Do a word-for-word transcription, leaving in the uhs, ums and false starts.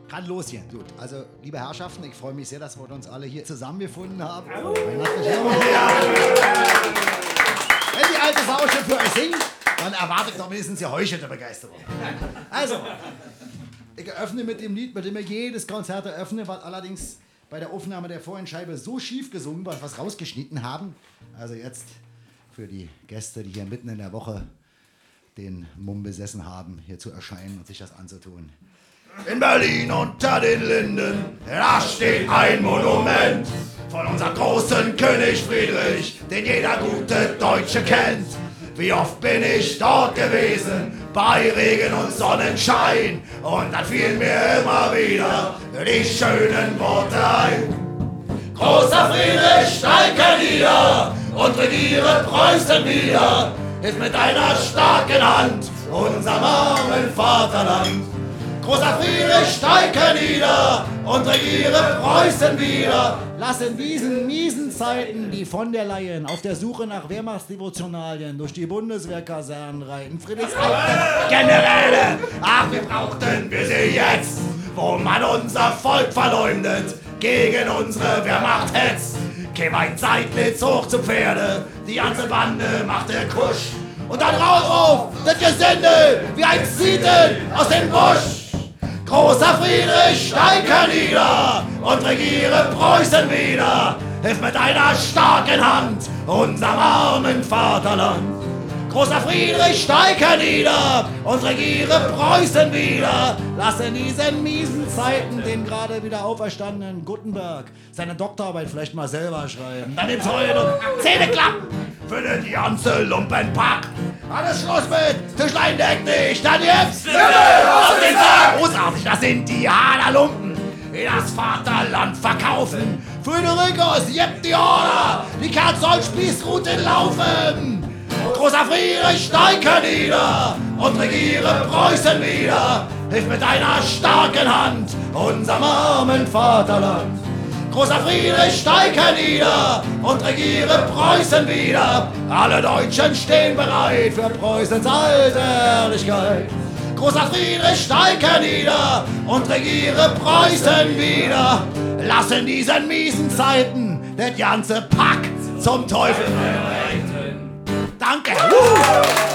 Kann losgehen. Gut, also liebe Herrschaften, ich freue mich sehr, dass wir uns alle hier zusammengefunden haben. Oh. Wenn die alte Sau schon für euch singt, dann erwarte ich doch mindestens geheuchelte Begeisterung. Also, ich eröffne mit dem Lied, mit dem wir jedes Konzert eröffne, was allerdings bei der Aufnahme der Vorentscheibe so schief gesungen war, was rausgeschnitten haben. Also jetzt für die Gäste, die hier mitten in der Woche den Mumm besessen haben, hier zu erscheinen und sich das anzutun. In Berlin unter den Linden, da steht ein Monument von unserem großen König Friedrich, den jeder gute Deutsche kennt. Wie oft bin ich dort gewesen, bei Regen und Sonnenschein, und dann fielen mir immer wieder die schönen Worte ein. Großer Friedrich, steige nieder und regiere Preußen wieder, hilf mit deiner starken Hand unserem armen Vaterland. Großer Friedrich, steige nieder und regiere Preußen wieder. Lass in diesen miesen Zeiten die von der Leyen auf der Suche nach Wehrmachtsdevotionalien durch die Bundeswehrkasernen reiten. Friedrichshain, Generäle, ach, wir brauchten wir sie jetzt, wo man unser Volk verleumdet, gegen unsere Wehrmacht hetzt. Käm ein Seidlitz hoch zu Pferde, die ganze Bande machte Kusch. Und dann raus auf, das Gesindel, wie ein Zieten aus dem Busch. Großer Friedrich, steige nieder und regiere Preußen wieder. Hilf mit deiner starken Hand unserem armen Vaterland. Großer Friedrich, steige nieder und regiere Preußen wieder. Lass in diesen miesen Zeiten den gerade wieder auferstandenen Gutenberg seine Doktorarbeit vielleicht mal selber schreiben. Dann nimm's heute Zähne klappen für den ganze Lumpenpack. Alles Schluss mit Tischlein deck nicht, dann jetzt aus den Sack. Großartig, das sind die Haderlumpen, die das Vaterland verkaufen. Friederikos, jepp die Order, die Kerl soll Spießruten laufen. Großer Friedrich, steige nieder und regiere Preußen wieder. Hilf mit deiner starken Hand unserem armen Vaterland. Großer Friedrich, steige nieder und regiere Preußen wieder. Alle Deutschen stehen bereit für Preußens alte Herrlichkeit. Großer Friedrich, steige nieder und regiere Preußen wieder. Lass in diesen miesen Zeiten das ganze Pack zum Teufel reiten. Danke. Uh.